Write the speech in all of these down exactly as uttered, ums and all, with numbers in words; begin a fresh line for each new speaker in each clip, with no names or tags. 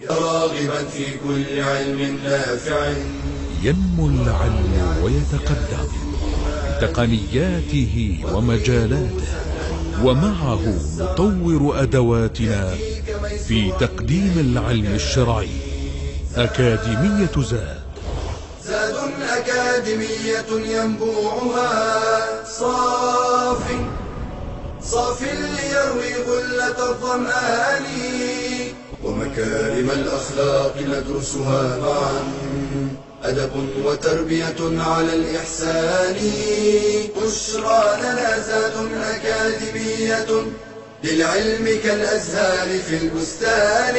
راغبا في كل علم نافع.
ينمو العلم ويتقدم بتقنياته ومجالاته، ومعه نطور أدواتنا في تقديم العلم الشرعي. أكاديمية زاد،
زاد أكاديمية ينبوعها صاف صاف ليروي غلة الظمآن، ومكارم الأخلاق ندرسها معا، أدب وتربية على الإحسان. بشرى لنا زاد أكاديمية للعلم كالأزهار في البستان.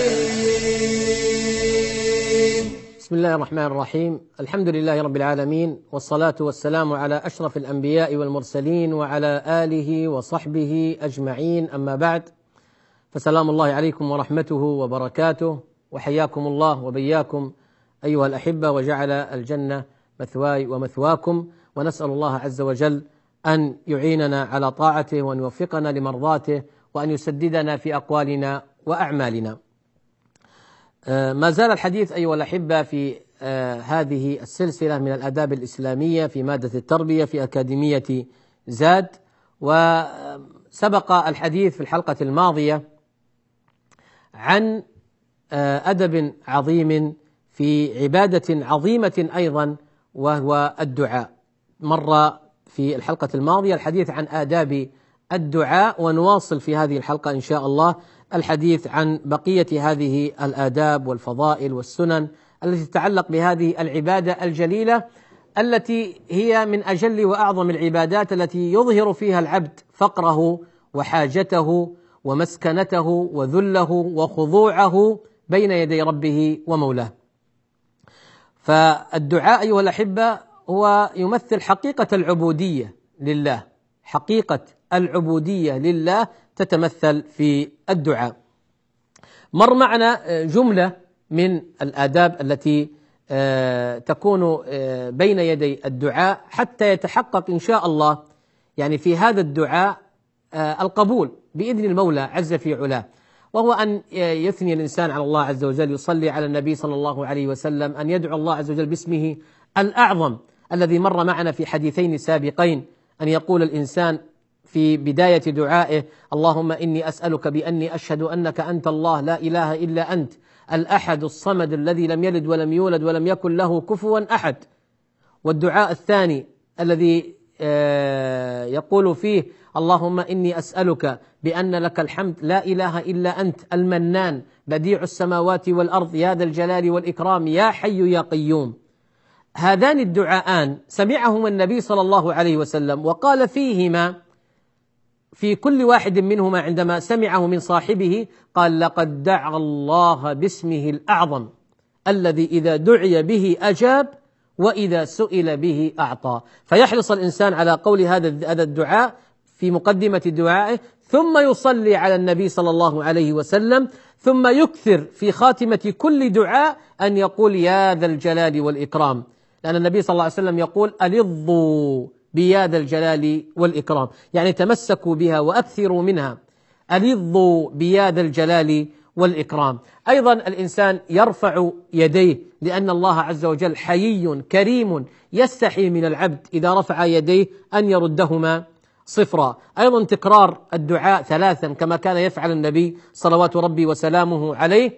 بسم الله الرحمن الرحيم. الحمد لله رب العالمين، والصلاة والسلام على أشرف الأنبياء والمرسلين وعلى آله وصحبه أجمعين، أما بعد، فسلام الله عليكم ورحمته وبركاته، وحياكم الله وبياكم أيها الأحبة، وجعل الجنة مثواي ومثواكم، ونسأل الله عز وجل أن يعيننا على طاعته، وأن يوفقنا لمرضاته، وأن يسددنا في أقوالنا وأعمالنا. ما زال الحديث أيها الأحبة في هذه السلسلة من الآداب الإسلامية في مادة التربية في أكاديمية زاد. وسبق الحديث في الحلقة الماضية عن أدب عظيم في عبادة عظيمة أيضا، وهو الدعاء. مر في الحلقة الماضية الحديث عن آداب الدعاء، ونواصل في هذه الحلقة إن شاء الله الحديث عن بقية هذه الآداب والفضائل والسنن التي تتعلق بهذه العبادة الجليلة، التي هي من أجل وأعظم العبادات، التي يظهر فيها العبد فقره وحاجته ومسكنته وذله وخضوعه بين يدي ربه ومولاه. فالدعاء أيها الأحبة هو يمثل حقيقة العبودية لله، حقيقة العبودية لله تتمثل في الدعاء. مر معنا جملة من الآداب التي تكون بين يدي الدعاء حتى يتحقق إن شاء الله يعني في هذا الدعاء القبول بإذن المولى عز في علاه، وهو أن يثني الإنسان على الله عز وجل، يصلي على النبي صلى الله عليه وسلم، أن يدعو الله عز وجل باسمه الأعظم الذي مر معنا في حديثين سابقين، أن يقول الإنسان في بداية دعائه: اللهم إني أسألك بأني أشهد أنك أنت الله لا إله إلا أنت الأحد الصمد الذي لم يلد ولم يولد ولم يكن له كفوا أحد. والدعاء الثاني الذي يقول فيه: اللهم إني أسألك بأن لك الحمد لا إله إلا أنت المنان بديع السماوات والأرض يا ذا الجلال والإكرام يا حي يا قيوم. هذان الدعاءان سمعهما النبي صلى الله عليه وسلم، وقال فيهما في كل واحد منهما عندما سمعه من صاحبه قال: لقد دعا الله باسمه الأعظم الذي إذا دعي به أجاب وإذا سئل به أعطى. فيحرص الإنسان على قول هذا الدعاء في مقدمة دعائه، ثم يصلي على النبي صلى الله عليه وسلم، ثم يكثر في خاتمة كل دعاء أن يقول: يا ذا الجلال والإكرام، لأن النبي صلى الله عليه وسلم يقول: ألظوا بيا ذا الجلال والإكرام، يعني تمسكوا بها وأكثروا منها، ألظوا بيا ذا الجلال والإكرام. أيضا الإنسان يرفع يديه، لأن الله عز وجل حيي كريم يستحي من العبد إذا رفع يديه أن يردهما صفرا. أيضا تكرار الدعاء ثلاثا كما كان يفعل النبي صلوات ربي وسلامه عليه.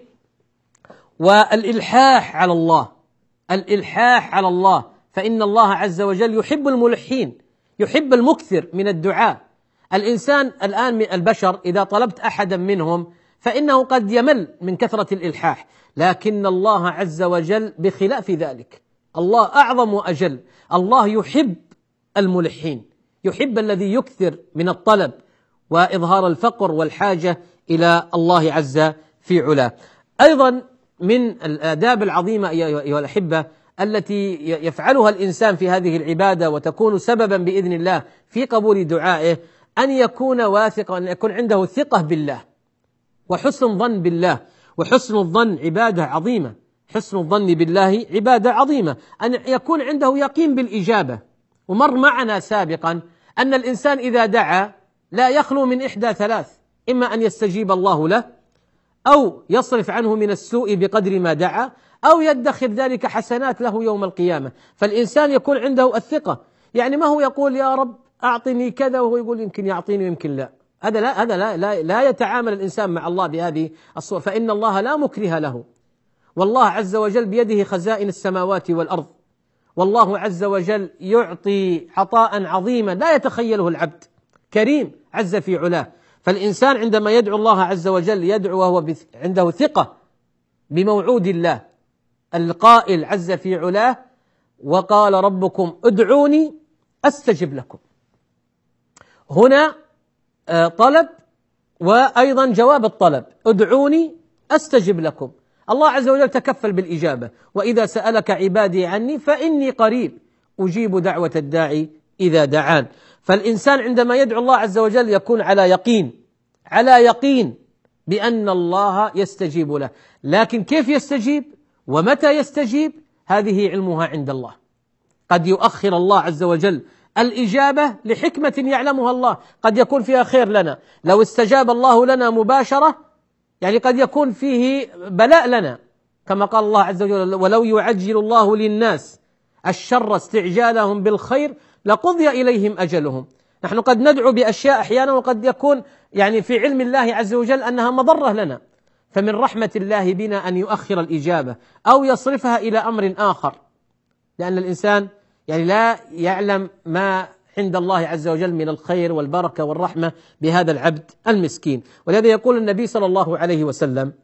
والإلحاح على الله، الإلحاح على الله، فإن الله عز وجل يحب الملحين، يحب المكثر من الدعاء. الإنسان الآن من البشر إذا طلبت أحدا منهم فإنه قد يمل من كثرة الإلحاح، لكن الله عز وجل بخلاف ذلك، الله أعظم وأجل، الله يحب الملحين، يحب الذي يكثر من الطلب وإظهار الفقر والحاجة إلى الله عز في علاه. أيضا من الآداب العظيمة أيها الأحبة التي يفعلها الإنسان في هذه العبادة وتكون سببا بإذن الله في قبول دعائه، أن يكون واثقا، أن يكون عنده ثقة بالله وحسن ظن بالله. وحسن الظن عبادة عظيمة، حسن الظن بالله عبادة عظيمة، أن يكون عنده يقين بالإجابة. ومر معنا سابقا أن الإنسان إذا دعا لا يخلو من إحدى ثلاث: إما أن يستجيب الله له، أو يصرف عنه من السوء بقدر ما دعا، أو يدخر ذلك حسنات له يوم القيامة. فالإنسان يكون عنده الثقة، يعني ما هو يقول يا رب أعطني كذا وهو يقول يمكن يعطيني ويمكن لا. هذا لا هذا لا لا, لا يتعامل الإنسان مع الله بهذه الصورة، فإن الله لا مكره له، والله عز وجل بيده خزائن السماوات والأرض، والله عز وجل يعطي عطاء عظيما لا يتخيله العبد، كريم عز في علاه. فالإنسان عندما يدعو الله عز وجل يدعو وهو عنده ثقة بموعود الله القائل عز في علاه: وقال ربكم ادعوني أستجب لكم. هنا طلب وأيضا جواب الطلب، ادعوني أستجب لكم. الله عز وجل تكفل بالإجابة: وإذا سألك عبادي عني فإني قريب أجيب دعوة الداعي إذا دعان. فالإنسان عندما يدعو الله عز وجل يكون على يقين على يقين بأن الله يستجيب له، لكن كيف يستجيب ومتى يستجيب هذه علمها عند الله. قد يؤخر الله عز وجل الإجابة لحكمة يعلمها الله، قد يكون فيها خير لنا. لو استجاب الله لنا مباشرة يعني قد يكون فيه بلاء لنا، كما قال الله عز وجل: ولو يعجل الله للناس الشر استعجالهم بالخير لقضي إليهم أجلهم. نحن قد ندعو بأشياء أحيانا وقد يكون يعني في علم الله عز وجل أنها مضرة لنا، فمن رحمة الله بنا أن يؤخر الإجابة أو يصرفها إلى أمر آخر، لأن الإنسان يعني لا يعلم ما عند الله عز وجل من الخير والبركة والرحمة بهذا العبد المسكين. ولهذا يقول النبي صلى الله عليه وسلم: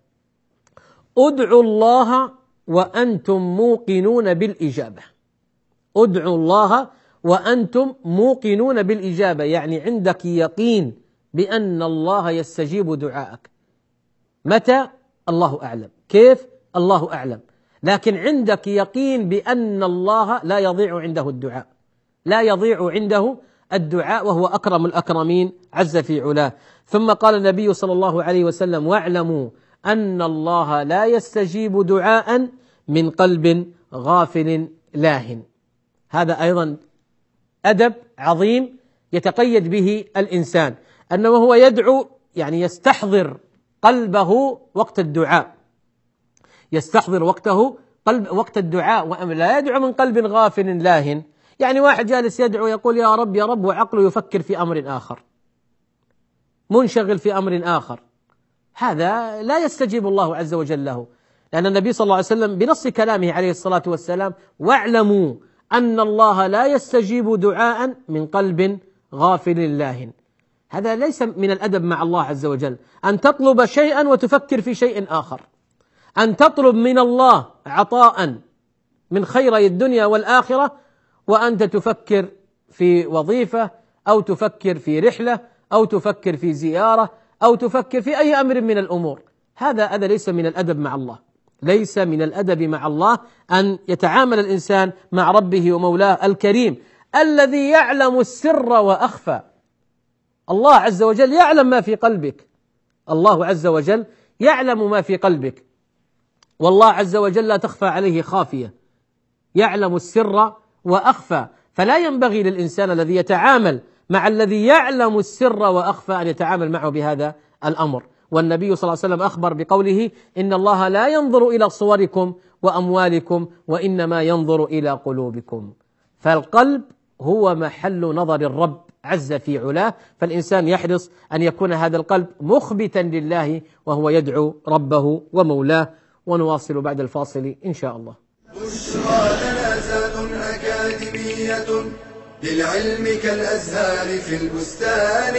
ادعوا الله وأنتم موقنون بالإجابة. ادعوا الله وأنتم موقنون بالإجابة، يعني عندك يقين بأن الله يستجيب دعائك. متى؟ الله أعلم. كيف؟ الله أعلم. لكن عندك يقين بأن الله لا يضيع عنده الدعاء، لا يضيع عنده الدعاء، وهو أكرم الأكرمين عز في علاه. ثم قال النبي صلى الله عليه وسلم: واعلموا أن الله لا يستجيب دعاء من قلب غافل لاهٍ. هذا أيضا أدب عظيم يتقيد به الإنسان، أنه هو يدعو يعني يستحضر قلبه وقت الدعاء، يستحضر وقته قلب وقت الدعاء، ولا يدعو من قلب غافل لاهٍ. يعني واحد جالس يدعو يقول يا رب يا رب وعقله يفكر في أمر آخر، منشغل في أمر آخر، هذا لا يستجيب الله عز وجل له، لأن النبي صلى الله عليه وسلم بنص كلامه عليه الصلاة والسلام: واعلموا أن الله لا يستجيب دعاء من قلب غافل لاهٍ. هذا ليس من الأدب مع الله عز وجل، أن تطلب شيئا وتفكر في شيء آخر، أن تطلب من الله عطاء من خيري الدنيا والآخرة وأنت تفكر في وظيفة أو تفكر في رحلة أو تفكر في زيارة أو تفكر في أي أمر من الأمور. هذا هذا ليس من الأدب مع الله، ليس من الأدب مع الله أن يتعامل الإنسان مع ربه ومولاه الكريم الذي يعلم السر وأخفى. الله عز وجل يعلم ما في قلبك، الله عز وجل يعلم ما في قلبك، والله عز وجل لا تخفى عليه خافية، يعلم السر وأخفى. فلا ينبغي للإنسان الذي يتعامل مع الذي يعلم السر وأخفى أن يتعامل معه بهذا الأمر. والنبي صلى الله عليه وسلم أخبر بقوله: إن الله لا ينظر إلى صوركم وأموالكم وإنما ينظر إلى قلوبكم. فالقلب هو محل نظر الرب عز في علاه، فالإنسان يحرص أن يكون هذا القلب مخبتا لله وهو يدعو ربه ومولاه. ونواصل بعد الفاصل إن شاء الله.
بشرى جنازات أكاديمية للعلم كالأزهار في البستان.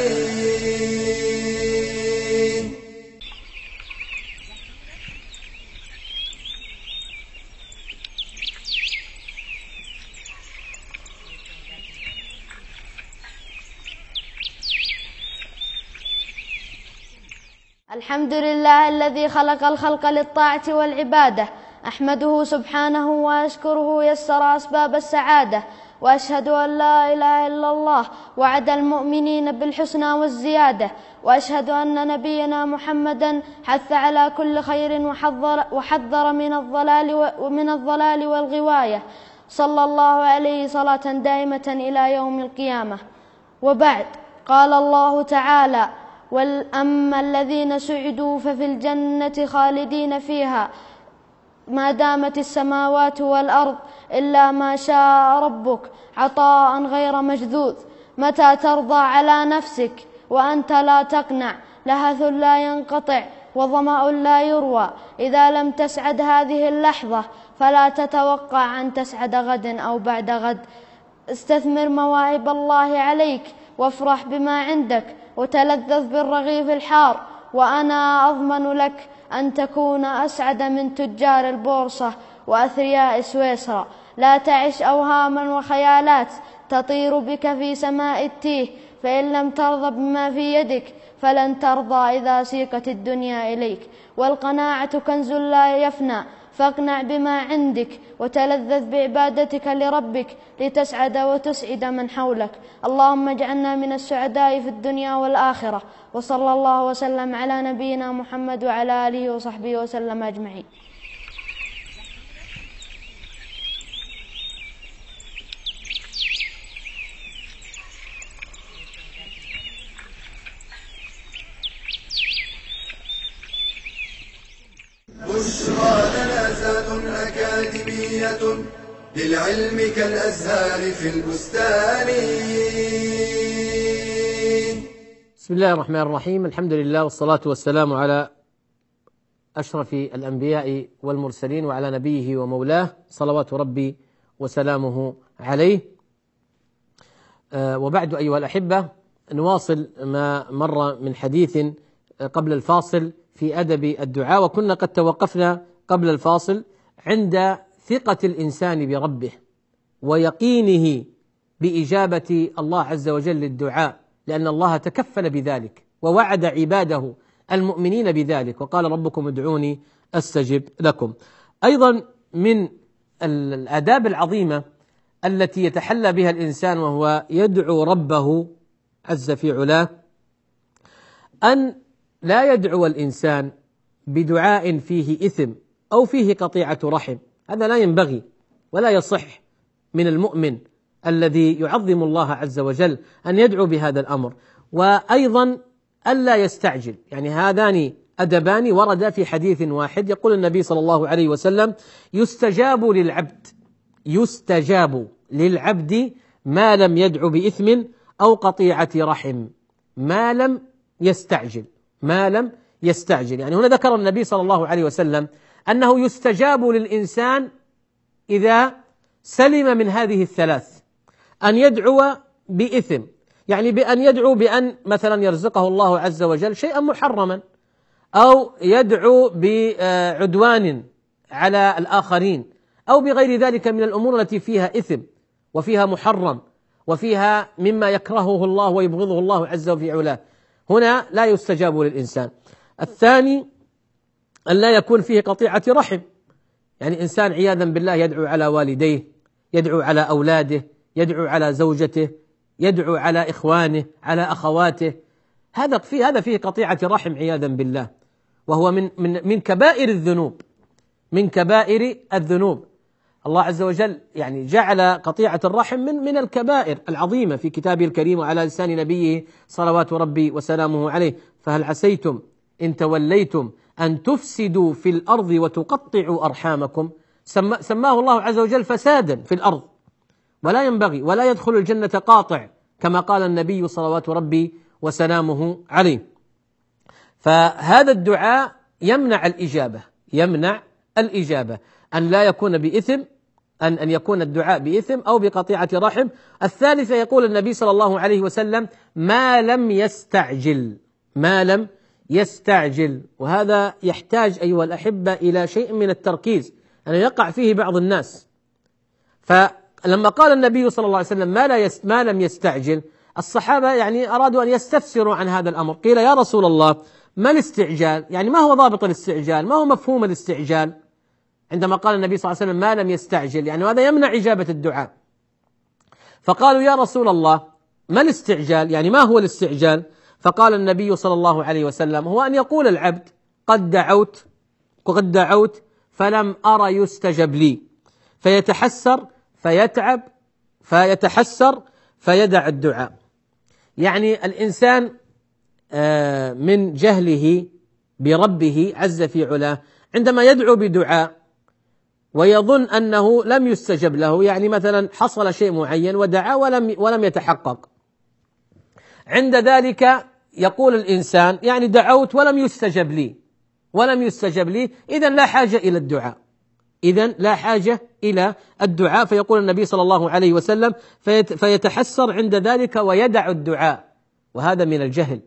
الحمد لله الذي خلق الخلق للطاعة والعبادة، أحمده سبحانه وأشكره يسر أسباب السعادة، وأشهد أن لا إله إلا الله وعد المؤمنين بالحسنى والزيادة، وأشهد أن نبينا محمدا حث على كل خير وحذر, وحذر من الضلال ومن الضلال والغواية، صلى الله عليه صلاة دائمة إلى يوم القيامة. وبعد، قال الله تعالى: وأما الذين سعدوا ففي الجنة خالدين فيها ما دامت السماوات والأرض إلا ما شاء ربك عطاء غير مجذوذ. متى ترضى على نفسك وأنت لا تقنع؟ لهث لا ينقطع وظمأ لا يروى. إذا لم تسعد هذه اللحظة فلا تتوقع أن تسعد غد أو بعد غد. استثمر مواهب الله عليك وافرح بما عندك وتلذذ بالرغيف الحار، وأنا أضمن لك أن تكون أسعد من تجار البورصة وأثرياء سويسرا. لا تعش أوهاما وخيالات تطير بك في سماء التيه، فإن لم ترضى بما في يدك فلن ترضى إذا سيقت الدنيا إليك. والقناعة كنز لا يفنى، فاقنع بما عندك وتلذذ بعبادتك لربك لتسعد وتسعد من حولك. اللهم اجعلنا من السعداء في الدنيا والآخرة. وصلى الله وسلم على نبينا محمد وعلى آله وصحبه وسلم أجمعين.
بشرى لنا زاد أكاديمية للعلم كالأزهار في البستان.
بسم الله الرحمن الرحيم. الحمد لله والصلاة والسلام على أشرف الأنبياء والمرسلين وعلى نبيه ومولاه صلوات ربي وسلامه عليه. أه وبعد أيها الأحبة، نواصل ما مر من حديث قبل الفاصل في أدب الدعاء، وكنا قد توقفنا قبل الفاصل عند ثقة الإنسان بربه ويقينه بإجابة الله عز وجل للدعاء، لأن الله تكفل بذلك ووعد عباده المؤمنين بذلك، وقال ربكم ادعوني أستجب لكم. أيضا من الآداب العظيمة التي يتحلى بها الإنسان وهو يدعو ربه عز في علاه أن لا يدعو الإنسان بدعاء فيه إثم أو فيه قطيعة رحم. هذا لا ينبغي ولا يصح من المؤمن الذي يعظم الله عز وجل أن يدعو بهذا الأمر. وأيضا ألا يستعجل، يعني هذان أدبان وردا في حديث واحد. يقول النبي صلى الله عليه وسلم: يستجاب للعبد يستجاب للعبد ما لم يدعو بإثم أو قطيعة رحم، ما لم يستعجل ما لم يستعجل. يعني هنا ذكر النبي صلى الله عليه وسلم أنه يستجاب للإنسان إذا سلم من هذه الثلاث: أن يدعو بإثم، يعني بأن يدعو بأن مثلا يرزقه الله عز وجل شيئا محرما، أو يدعو بعدوان على الآخرين، أو بغير ذلك من الأمور التي فيها إثم وفيها محرم وفيها مما يكرهه الله ويبغضه الله عز وجل. هنا لا يستجاب للإنسان. الثاني أن لا يكون فيه قطيعة رحم، يعني إنسان عياذا بالله يدعو على والديه، يدعو على أولاده، يدعو على زوجته، يدعو على إخوانه، على أخواته، هذا فيه هذا فيه قطيعة رحم عياذا بالله، وهو من من من كبائر الذنوب من كبائر الذنوب. الله عز وجل يعني جعل قطيعة الرحم من من الكبائر العظيمة في كتابه الكريم وعلى لسان نبيه صلوات ربي وسلامه عليه: فهل عسيتم إن توليتم أن تفسدوا في الأرض وتقطعوا أرحامكم. سماه الله عز وجل فسادا في الأرض، ولا ينبغي ولا يدخل الجنة قاطع، كما قال النبي صلوات ربي وسلامه عليه. فهذا الدعاء يمنع الإجابة يمنع الإجابة أن لا يكون بإثم، أن أن يكون الدعاء بإثم أو بقطيعة رحم. الثالثة يقول النبي صلى الله عليه وسلم: ما لم يستعجل ما لم يستعجل. وهذا يحتاج أيها الأحبة إلى شيء من التركيز، أن يقع فيه بعض الناس. فلما قال النبي صلى الله عليه وسلم ما, لا يست ما لم يستعجل، الصحابة يعني أرادوا أن يستفسروا عن هذا الأمر. قيل: يا رسول الله ما الاستعجال؟ يعني ما هو ضابط الاستعجال؟ ما هو مفهوم الاستعجال؟ عندما قال النبي صلى الله عليه وسلم ما لم يستعجل، يعني هذا يمنع إجابة الدعاء. فقالوا: يا رسول الله ما الاستعجال؟ يعني ما هو الاستعجال؟ فقال النبي صلى الله عليه وسلم: هو أن يقول العبد قد دعوت قد دعوت فلم أرى يستجب لي، فيتحسر فيتعب فيتحسر فيدع الدعاء. يعني الإنسان من جهله بربه عز في علاه عندما يدعو بدعاء ويظن أنه لم يستجب له، يعني مثلا حصل شيء معين ودعا ولم ولم يتحقق، عند ذلك يقول الإنسان يعني دعوت ولم يستجب لي ولم يستجب لي إذن لا حاجة إلى الدعاء، إذن لا حاجة إلى الدعاء. فيقول النبي صلى الله عليه وسلم فيتحسر عند ذلك ويدع الدعاء، وهذا من الجهل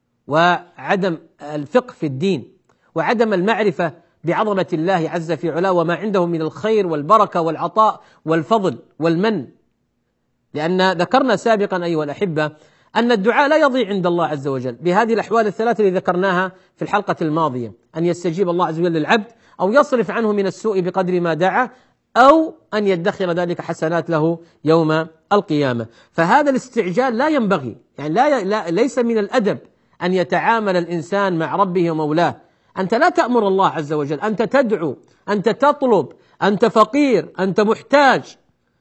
وعدم الفقه في الدين وعدم المعرفة بعظمة الله عز في علاه وما عنده من الخير والبركة والعطاء والفضل والمن. لأن ذكرنا سابقا أيها الأحبة أن الدعاء لا يضيع عند الله عز وجل بهذه الأحوال الثلاثة اللي ذكرناها في الحلقة الماضية، أن يستجيب الله عز وجل للعبد، أو يصرف عنه من السوء بقدر ما دعا، أو أن يدخر ذلك حسنات له يوم القيامة. فهذا الاستعجال لا ينبغي، يعني لا, لا ليس من الأدب أن يتعامل الإنسان مع ربه ومولاه. أنت لا تأمر الله عز وجل، أنت تدعو، أنت تطلب، أنت فقير، أنت محتاج،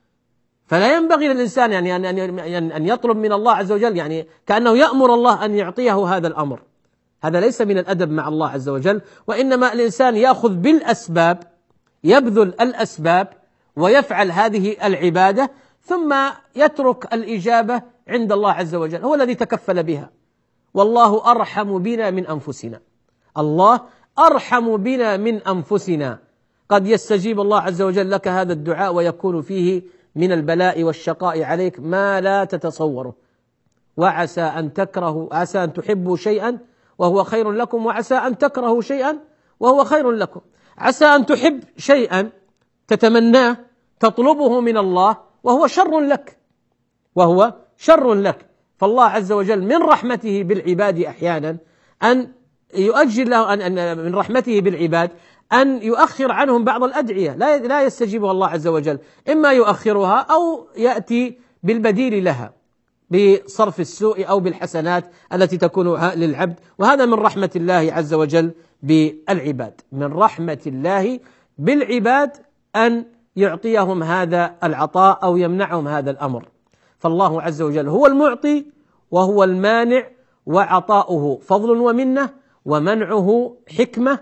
فلا ينبغي للإنسان يعني أن أن يطلب من الله عز وجل يعني كأنه يأمر الله أن يعطيه هذا الأمر. هذا ليس من الأدب مع الله عز وجل، وإنما الإنسان يأخذ بالأسباب، يبذل الأسباب ويفعل هذه العبادة، ثم يترك الإجابة عند الله عز وجل، هو الذي تكفل بها. والله أرحم بنا من أنفسنا، الله أرحم بنا من أنفسنا. قد يستجيب الله عز وجل لك هذا الدعاء ويكون فيه من البلاء والشقاء عليك ما لا تتصوره، وعسى أن تكرهوا، عسى أن تحبوا شيئا وهو خير لكم، وعسى أن تكرهوا شيئا وهو خير لكم. عسى أن تحب شيئا تتمناه تطلبه من الله وهو شر لك، وهو شر لك. فالله عز وجل من رحمته بالعباد أحيانا أن يؤجل له أن أن من رحمته بالعباد أن يؤخر عنهم بعض الأدعية لا لا يستجيبها الله عز وجل، إما يؤخرها أو يأتي بالبديل لها بصرف السوء أو بالحسنات التي تكون للعبد. وهذا من رحمة الله عز وجل بالعباد، من رحمة الله بالعباد أن يعطيهم هذا العطاء أو يمنعهم هذا الأمر. فالله عز وجل هو المعطي وهو المانع، وعطاؤه فضل ومنة، ومنعه حكمة،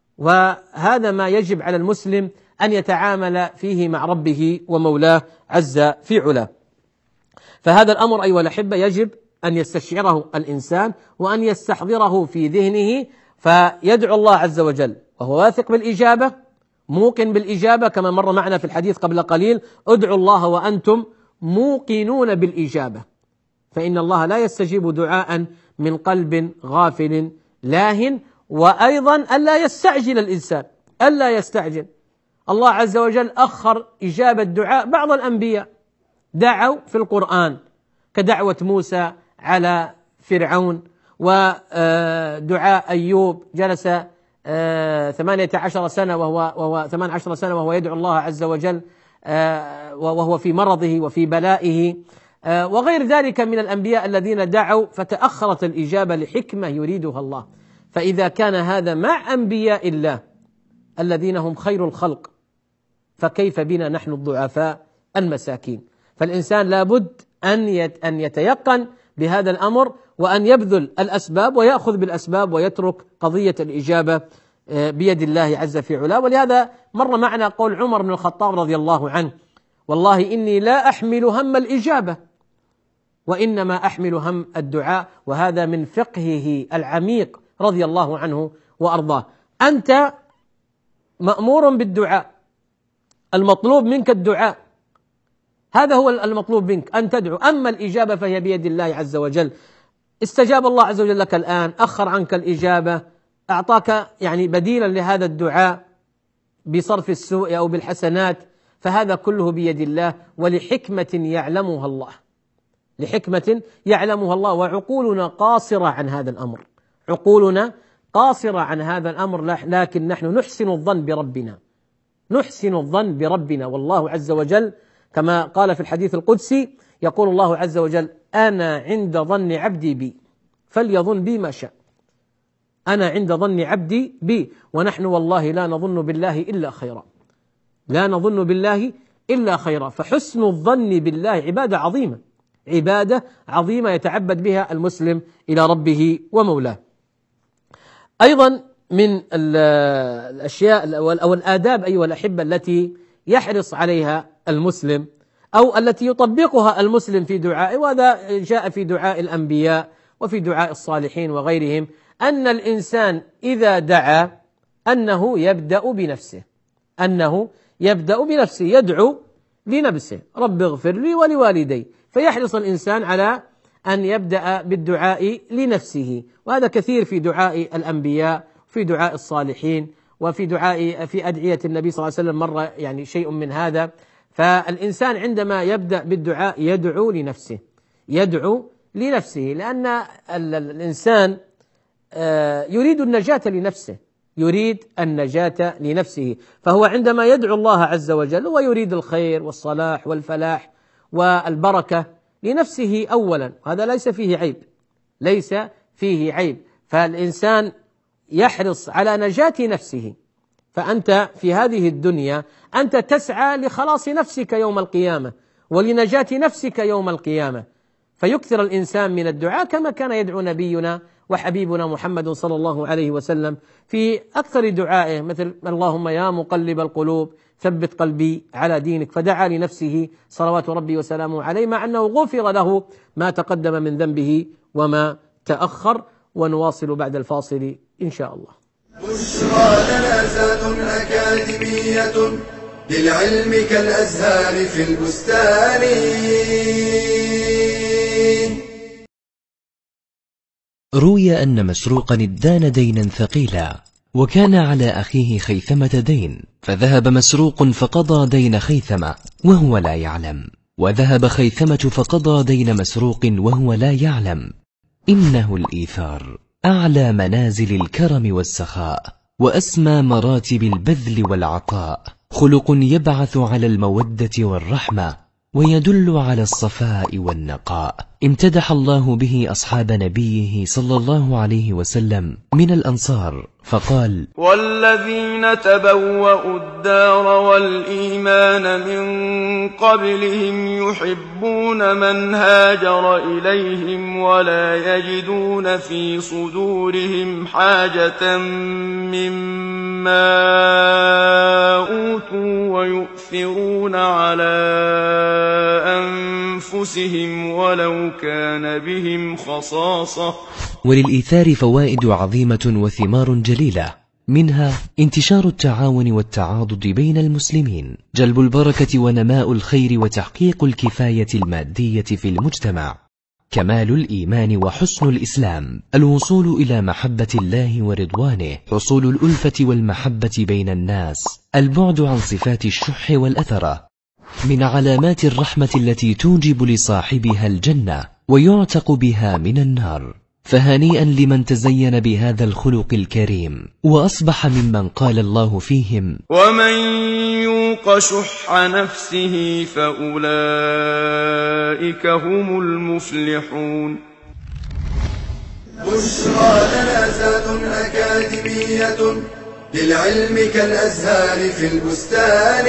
وهذا ما يجب على المسلم أن يتعامل فيه مع ربه ومولاه عز في علاه. فهذا الأمر أيها الأحبة يجب أن يستشعره الإنسان وأن يستحضره في ذهنه، فيدعو الله عز وجل وهو واثق بالإجابة، موقن بالإجابة، كما مر معنا في الحديث قبل قليل: ادعوا الله وأنتم موقنون بالإجابة، فإن الله لا يستجيب دعاء من قلب غافل لاهٍ. وأيضا ألا يستعجل الإنسان، ألا يستعجل. الله عز وجل أخر إجابة دعاء بعض الأنبياء، دعوا في القرآن كدعوة موسى على فرعون، ودعاء أيوب جلس ثمانية عشر سنة وهو وهو ثمان عشر سنة وهو يدعو الله عز وجل وهو في مرضه وفي بلائه، وغير ذلك من الأنبياء الذين دعوا فتأخرت الإجابة لحكمة يريدها الله. فإذا كان هذا مع أنبياء الله الذين هم خير الخلق، فكيف بنا نحن الضعفاء المساكين؟ فالإنسان لابد أن يتيقن بهذا الأمر، وأن يبذل الأسباب ويأخذ بالأسباب ويترك قضية الإجابة بيد الله عز في علاه. ولهذا مر معنا قول عمر بن الخطاب رضي الله عنه: والله إني لا أحمل هم الإجابة وإنما أحمل هم الدعاء. وهذا من فقهه العميق رضي الله عنه وأرضاه. أنت مأمور بالدعاء، المطلوب منك الدعاء، هذا هو المطلوب منك أن تدعو، أما الإجابة فهي بيد الله عز وجل. استجاب الله عز وجل لك الآن، أخر عنك الإجابة، أعطاك يعني بديلا لهذا الدعاء بصرف السوء أو بالحسنات، فهذا كله بيد الله ولحكمة يعلمها الله، لحكمة يعلمها الله. وعقولنا قاصرة عن هذا الأمر، عقولنا قاصرة عن هذا الأمر، لكن نحن نحسن الظن بربنا، نحسن الظن بربنا. والله عز وجل كما قال في الحديث القدسي، يقول الله عز وجل: أنا عند ظن عبدي بي فليظن بي ما شاء. أنا عند ظن عبدي بي، ونحن والله لا نظن بالله إلا خيرا، لا نظن بالله إلا خيرا. فحسن الظن بالله عبادة عظيمة، عبادة عظيمة يتعبد بها المسلم إلى ربه ومولاه. أيضا من الأشياء أو الآداب أيها الأحبة التي يحرص عليها المسلم أو التي يطبقها المسلم في دعائه، وهذا جاء في دعاء الأنبياء وفي دعاء الصالحين وغيرهم، أن الإنسان إذا دعا أنه يبدأ بنفسه أنه يبدأ بنفسه يدعو لنفسه: رب اغفر لي ولوالدي. فيحرص الإنسان على أن يبدأ بالدعاء لنفسه، وهذا كثير في دعاء الأنبياء، في دعاء الصالحين، وفي دعاء في أدعية النبي صلى الله عليه وسلم مرة يعني شيء من هذا. فالإنسان عندما يبدأ بالدعاء يدعو لنفسه يدعو لنفسه لأن الإنسان يريد النجاة لنفسه يريد النجاة لنفسه فهو عندما يدعو الله عز وجل هو يريد الخير والصلاح والفلاح والبركة لنفسه أولا، هذا ليس فيه عيب ليس فيه عيب فالإنسان يحرص على نجاة نفسه. فأنت في هذه الدنيا أنت تسعى لخلاص نفسك يوم القيامة ولنجاة نفسك يوم القيامة، فيكثر الإنسان من الدعاء كما كان يدعو نبينا وحبيبنا محمد صلى الله عليه وسلم في أكثر دعائه، مثل اللهم يا مقلب القلوب ثبت قلبي على دينك، فدعا لنفسه صلوات ربي وسلامه عليه مع أنه غفر له ما تقدم من ذنبه وما تأخر. ونواصل بعد الفاصل إن شاء الله.
بشرى لنا زاد أكاديمية للعلم كالأزهار في البستان.
روي أن مسروقا ادان دينا ثقيلا، وكان على أخيه خيثمة دين، فذهب مسروق فقضى دين خيثمة وهو لا يعلم، وذهب خيثمة فقضى دين مسروق وهو لا يعلم. إنه الإيثار أعلى منازل الكرم والسخاء، وأسمى مراتب البذل والعطاء، خلق يبعث على المودة والرحمة، ويدل على الصفاء والنقاء. امتدح الله به أصحاب نبيه صلى الله عليه وسلم من الأنصار فقال:
والذين تبوأوا الدار والإيمان من قبلهم يحبون من هاجر إليهم ولا يجدون في صدورهم حاجة مما أوتوا ويؤثرون على أنفسهم ولو كان بهم خصاصة.
وللإيثار فوائد عظيمة وثمار جليلة، منها انتشار التعاون والتعاضد بين المسلمين، جلب البركة ونماء الخير وتحقيق الكفاية المادية في المجتمع، كمال الإيمان وحسن الإسلام، الوصول إلى محبة الله ورضوانه، حصول الألفة والمحبة بين الناس، البعد عن صفات الشح والأثرة، من علامات الرحمة التي توجب لصاحبها الجنة ويعتق بها من النار. فهنيئا لمن تزين بهذا الخلق الكريم وأصبح ممن قال الله فيهم:
ومن يوق شح نفسه فأولئك هم المفلحون.
بشرى لنا زاد أكاديمية للعلم كالأزهار في البستان.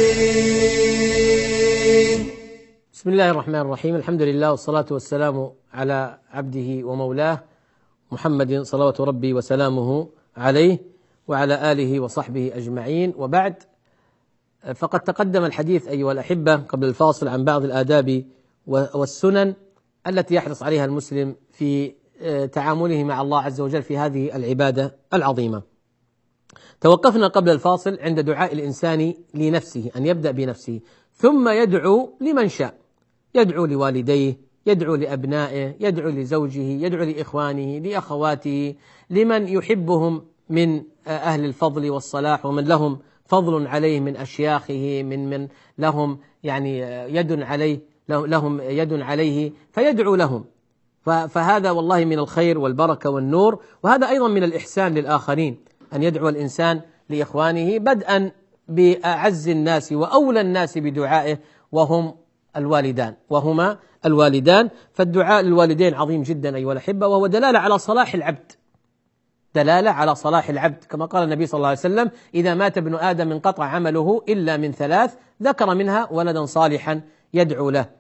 بسم الله الرحمن الرحيم، الحمد لله والصلاة والسلام على عبده ومولاه محمد صلوات ربي وسلامه عليه وعلى آله وصحبه أجمعين، وبعد، فقد تقدم الحديث أيها الأحبة قبل الفاصل عن بعض الآداب والسنن التي يحرص عليها المسلم في تعامله مع الله عز وجل في هذه العبادة العظيمة. توقفنا قبل الفاصل عند دعاء الإنسان لنفسه، أن يبدأ بنفسه ثم يدعو لمن شاء، يدعو لوالديه، يدعو لأبنائه، يدعو لزوجه، يدعو لإخوانه، لأخواته، لمن يحبهم من أهل الفضل والصلاح ومن لهم فضل عليه من أشياخه، من من لهم يعني يد عليه لهم يد عليه فيدعو لهم. فهذا والله من الخير والبركة والنور، وهذا أيضا من الإحسان للآخرين، أن يدعو الإنسان لإخوانه بدءا بأعز الناس وأولى الناس بدعائه وهم الوالدان وهما الوالدان. فالدعاء للوالدين عظيم جدا أيها الأحبة، وهو دلالة على صلاح العبد، دلالة على صلاح العبد، كما قال النبي صلى الله عليه وسلم: إذا مات ابن آدم انقطع عمله إلا من ثلاث، ذكر منها ولدا صالحا يدعو له.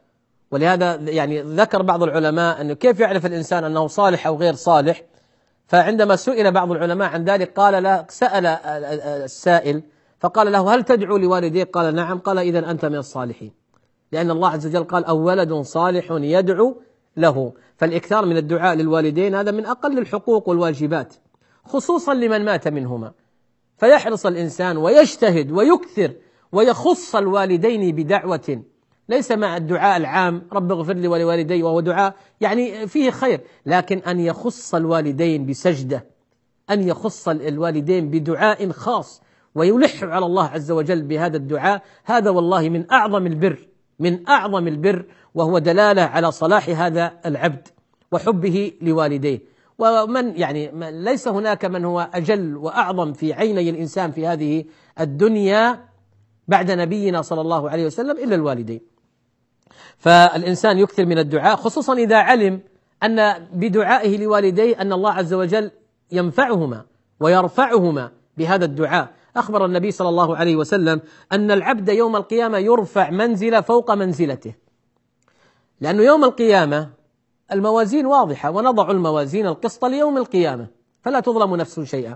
ولهذا يعني ذكر بعض العلماء أنه كيف يعرف الإنسان أنه صالح أو غير صالح. فعندما سئل بعض العلماء عن ذلك قال له، سأل السائل فقال له: هل تدعو لوالديك؟ قال: نعم. قال: إذن أنت من الصالحين، لأن الله عز وجل قال: أو ولد صالح يدعو له. فالإكثار من الدعاء للوالدين هذا من أقل الحقوق والواجبات، خصوصا لمن مات منهما. فيحرص الإنسان ويجتهد ويكثر ويخص الوالدين بدعوة، ليس مع الدعاء العام رب اغفر لي ولوالدي، وهو دعاء يعني فيه خير، لكن أن يخص الوالدين بسجدة، أن يخص الوالدين بدعاء خاص ويلح على الله عز وجل بهذا الدعاء، هذا والله من أعظم البر، من أعظم البر، وهو دلالة على صلاح هذا العبد وحبه لوالديه. ومن يعني ليس هناك من هو أجل وأعظم في عيني الإنسان في هذه الدنيا بعد نبينا صلى الله عليه وسلم إلا الوالدين. فالإنسان يكثر من الدعاء، خصوصا إذا علم أن بدعائه لوالديه أن الله عز وجل ينفعهما ويرفعهما بهذا الدعاء. أخبر النبي صلى الله عليه وسلم أن العبد يوم القيامة يرفع منزلة فوق منزلته، لأنه يوم القيامة الموازين واضحة، ونضع الموازين القسط ليوم القيامة فلا تظلم نفس شيئا.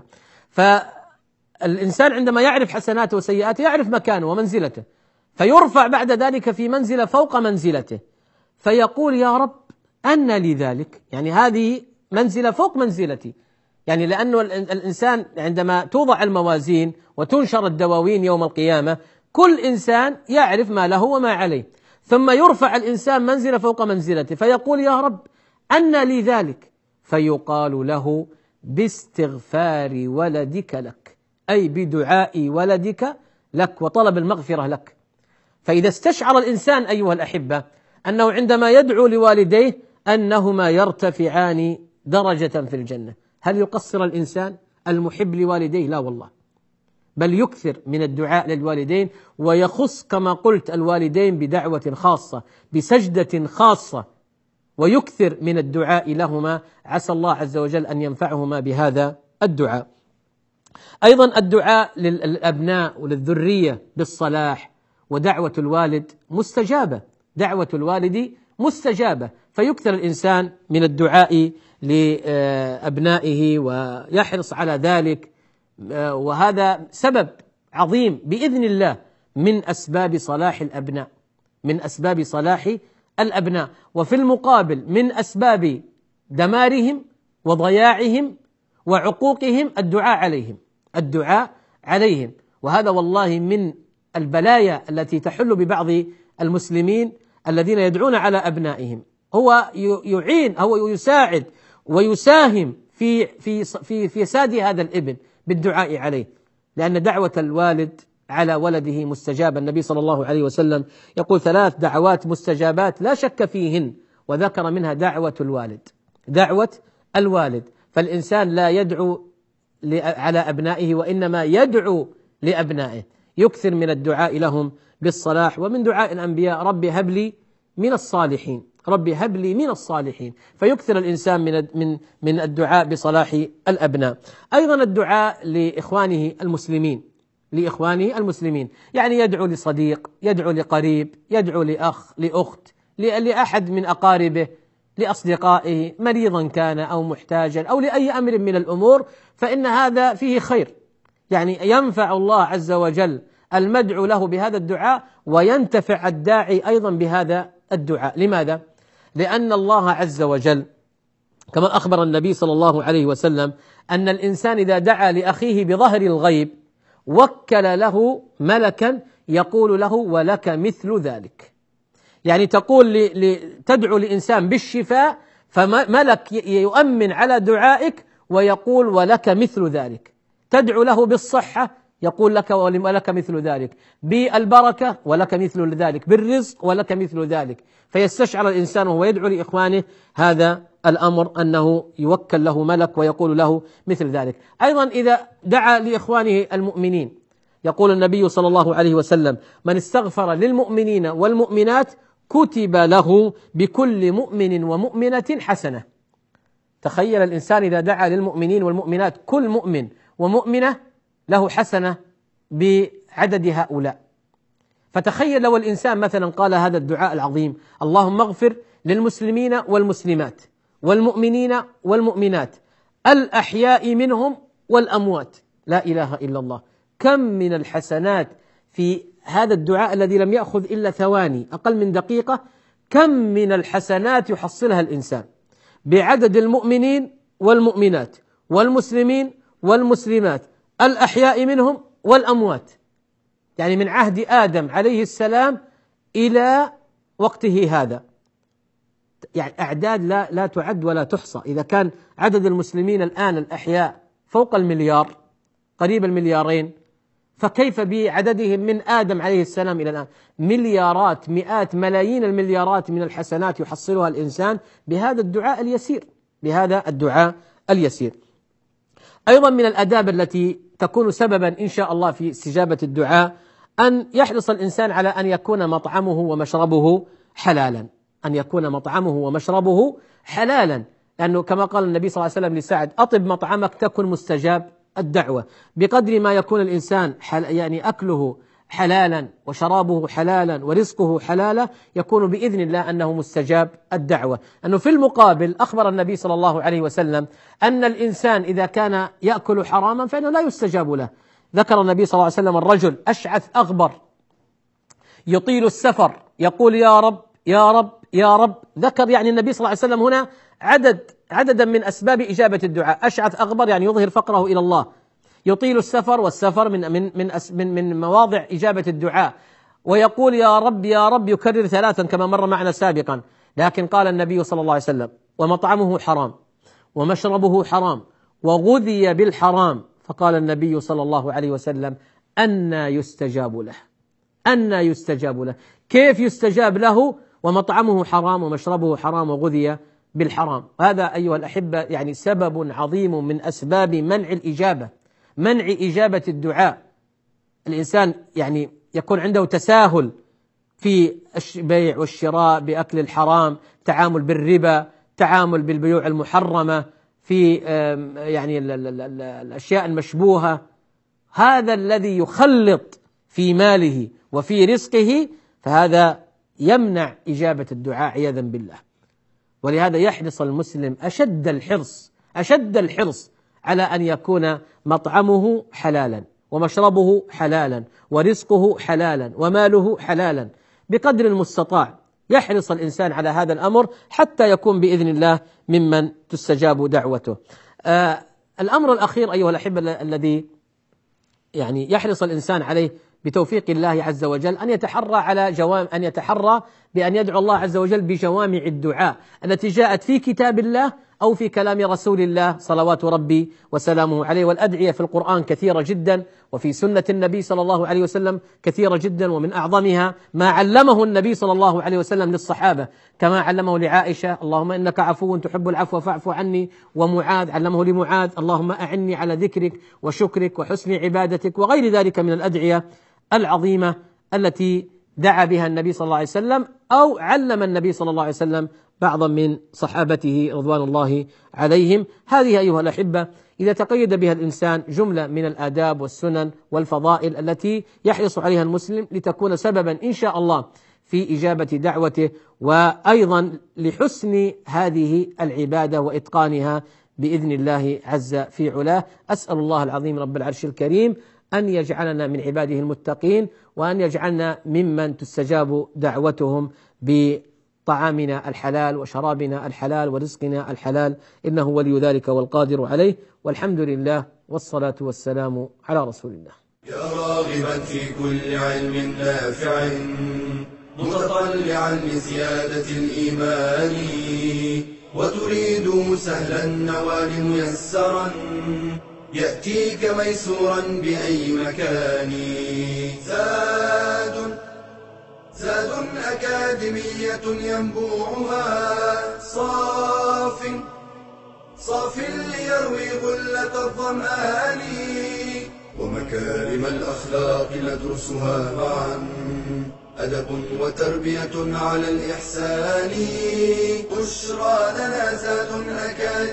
فالإنسان عندما يعرف حسناته وسيئاته يعرف مكانه ومنزلته، فيرفع بعد ذلك في منزلة فوق منزلته، فيقول: يا رب أن لي ذلك، يعني هذه منزلة فوق منزلتي. يعني لأنه الإنسان عندما توضع الموازين وتنشر الدواوين يوم القيامة كل إنسان يعرف ما له وما عليه، ثم يرفع الإنسان منزلة فوق منزلته فيقول: يا رب أن لي ذلك، فيقال له: باستغفار ولدك لك، أي بدعاء ولدك لك وطلب المغفرة لك. فإذا استشعر الإنسان أيها الأحبة أنه عندما يدعو لوالديه أنهما يرتفعان درجة في الجنة، هل يقصر الإنسان المحب لوالديه؟ لا والله، بل يكثر من الدعاء للوالدين، ويخص كما قلت الوالدين بدعوة خاصة بسجدة خاصة، ويكثر من الدعاء لهما، عسى الله عز وجل أن ينفعهما بهذا الدعاء. أيضا الدعاء للأبناء وللذرية بالصلاح، ودعوة الوالد مستجابة، دعوة الوالد مستجابة، فيكثر الإنسان من الدعاء لأبنائه ويحرص على ذلك، وهذا سبب عظيم بإذن الله من أسباب صلاح الأبناء، من أسباب صلاح الأبناء. وفي المقابل من أسباب دمارهم وضياعهم وعقوقهم الدعاء عليهم، الدعاء عليهم. وهذا والله من البلايا التي تحل ببعض المسلمين الذين يدعون على أبنائهم، هو يعين أو يساعد ويساهم في في في في ساد هذا الابن بالدعاء عليه، لأن دعوة الوالد على ولده مستجابة. النبي صلى الله عليه وسلم يقول: ثلاث دعوات مستجابات لا شك فيهن، وذكر منها دعوة الوالد، دعوة الوالد. فالإنسان لا يدعو على أبنائه وإنما يدعو لأبنائه، يكثر من الدعاء لهم بالصلاح. ومن دعاء الأنبياء: ربي هب لي من الصالحين، ربي هب لي من الصالحين، فيكثر الإنسان من من من الدعاء بصلاح الأبناء. أيضا الدعاء لإخوانه المسلمين، لإخوانه المسلمين، يعني يدعو لصديق، يدعو لقريب، يدعو لأخ، لأخت، لأحد من أقاربه، لأصدقائه، مريضا كان أو محتاجا أو لأي أمر من الأمور، فإن هذا فيه خير، يعني ينفع الله عز وجل المدعو له بهذا الدعاء، وينتفع الداعي أيضا بهذا الدعاء. لماذا؟ لأن الله عز وجل كما أخبر النبي صلى الله عليه وسلم أن الإنسان إذا دعا لأخيه بظهر الغيب وكل له ملكا يقول له: ولك مثل ذلك. يعني تقول تدعو لإنسان بالشفاء، فملك يؤمن على دعائك ويقول: ولك مثل ذلك. تدعو له بالصحة يقول لك: ولك مثل ذلك. بالبركة ولك مثل ذلك. بالرزق ولك مثل ذلك. فيستشعر الإنسان وهو يدعو لإخوانه هذا الأمر أنه يوكل له ملك ويقول له مثل ذلك. أيضا إذا دعا لإخوانه المؤمنين يقول النبي صلى الله عليه وسلم: من استغفر للمؤمنين والمؤمنات كتب له بكل مؤمن ومؤمنة حسنة. تخيل الإنسان إذا دعا للمؤمنين والمؤمنات، كل مؤمن ومؤمنة له حسنة بعدد هؤلاء. فتخيل لو الإنسان مثلا قال هذا الدعاء العظيم: اللهم اغفر للمسلمين والمسلمات والمؤمنين والمؤمنات الأحياء منهم والأموات، لا إله إلا الله. كم من الحسنات في هذا الدعاء الذي لم يأخذ إلا ثواني، أقل من دقيقة. كم من الحسنات يحصلها الإنسان بعدد المؤمنين والمؤمنات والمسلمين والمسلمات الأحياء منهم والأموات، يعني من عهد آدم عليه السلام إلى وقته هذا، يعني أعداد لا لا تعد ولا تحصى. إذا كان عدد المسلمين الآن الأحياء فوق المليار، قريب المليارين، فكيف بعددهم من آدم عليه السلام إلى الآن؟ مليارات، مئات، ملايين المليارات من الحسنات يحصلها الإنسان بهذا الدعاء اليسير، بهذا الدعاء اليسير. أيضا من الآداب التي تكون سببا إن شاء الله في استجابة الدعاء أن يحرص الإنسان على أن يكون مطعمه ومشربه حلالا، أن يكون مطعمه ومشربه حلالا، لأنه كما قال النبي صلى الله عليه وسلم لسعد: أطب مطعمك تكن مستجاب الدعوة. بقدر ما يكون الإنسان يعني أكله حلالا وشرابه حلالا ورزقه حلالا يكون بإذن الله أنه مستجاب الدعوة. أنه في المقابل أخبر النبي صلى الله عليه وسلم أن الإنسان إذا كان يأكل حراما فإنه لا يستجاب له. ذكر النبي صلى الله عليه وسلم الرجل أشعث أغبر يطيل السفر يقول: يا رب يا رب يا رب. ذكر يعني النبي صلى الله عليه وسلم هنا عدد عددا من أسباب إجابة الدعاء. أشعث أغبر يعني يظهر فقره إلى الله، يطيل السفر، والسفر من من من من, من مواضع إجابة الدعاء، ويقول يا رب يا رب يكرر ثلاثا كما مر معنا سابقا. لكن قال النبي صلى الله عليه وسلم: ومطعمه حرام ومشربه حرام وغذي بالحرام. فقال النبي صلى الله عليه وسلم: أنى يستجاب له، أنى يستجاب له. كيف يستجاب له ومطعمه حرام ومشربه حرام وغذي بالحرام؟ هذا أيها الأحبة يعني سبب عظيم من أسباب منع الإجابة، منع إجابة الدعاء. الإنسان يعني يكون عنده تساهل في البيع والشراء بأكل الحرام، تعامل بالربا، تعامل بالبيوع المحرمة، في يعني الأشياء المشبوهة. هذا الذي يخلط في ماله وفي رزقه فهذا يمنع إجابة الدعاء عياذا بالله. ولهذا يحرص المسلم أشد الحرص أشد الحرص على أن يكون مطعمه حلالا ومشربه حلالا ورزقه حلالا وماله حلالا بقدر المستطاع. يحرص الإنسان على هذا الأمر حتى يكون بإذن الله ممن تستجاب دعوته. آه الأمر الأخير أيها الأحبة الذي يعني يحرص الإنسان عليه بتوفيق الله عز وجل أن يتحرى على جوام أن يتحرى بأن يدعو الله عز وجل بجوامع الدعاء التي جاءت في كتاب الله أو في كلام رسول الله صلوات ربي وسلامه عليه. والأدعية في القرآن كثيرة جدا، وفي سنة النبي صلى الله عليه وسلم كثيرة جدا، ومن أعظمها ما علمه النبي صلى الله عليه وسلم للصحابة، كما علمه لعائشة: اللهم إنك عفو تحب العفو فاعف عني. ومعاذ علمه لمعاذ: اللهم أعني على ذكرك وشكرك وحسن عبادتك، وغير ذلك من الأدعية العظيمة التي دعا بها النبي صلى الله عليه وسلم أو علم النبي صلى الله عليه وسلم بعضا من صحابته رضوان الله عليهم. هذه أيها الأحبة إذا تقيد بها الإنسان جملة من الآداب والسنن والفضائل التي يحرص عليها المسلم لتكون سببا إن شاء الله في إجابة دعوته، وأيضا لحسن هذه العبادة وإتقانها بإذن الله عز في علاه. أسأل الله العظيم رب العرش الكريم أن يجعلنا من عباده المتقين، وأن يجعلنا ممن تستجاب دعوتهم بطعامنا الحلال وشرابنا الحلال ورزقنا الحلال، إنه ولي ذلك والقادر عليه. والحمد لله والصلاة والسلام على رسول الله.
يا راغبا في كل علم نافع متطلعا لزيادة الإيمان، وتريد سهلا النوال ميسرا يأتيك ميسورا بأي مكان. زاد زاد أكاديمية ينبوعها صاف صاف ليروي غلة الظمآن، ومكارم الأخلاق ندرسها معا، أدب وتربية على الإحسان. بشرى لنا زاد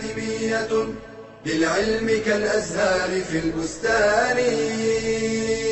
أكاديمية للعلم كالأزهار في البستان.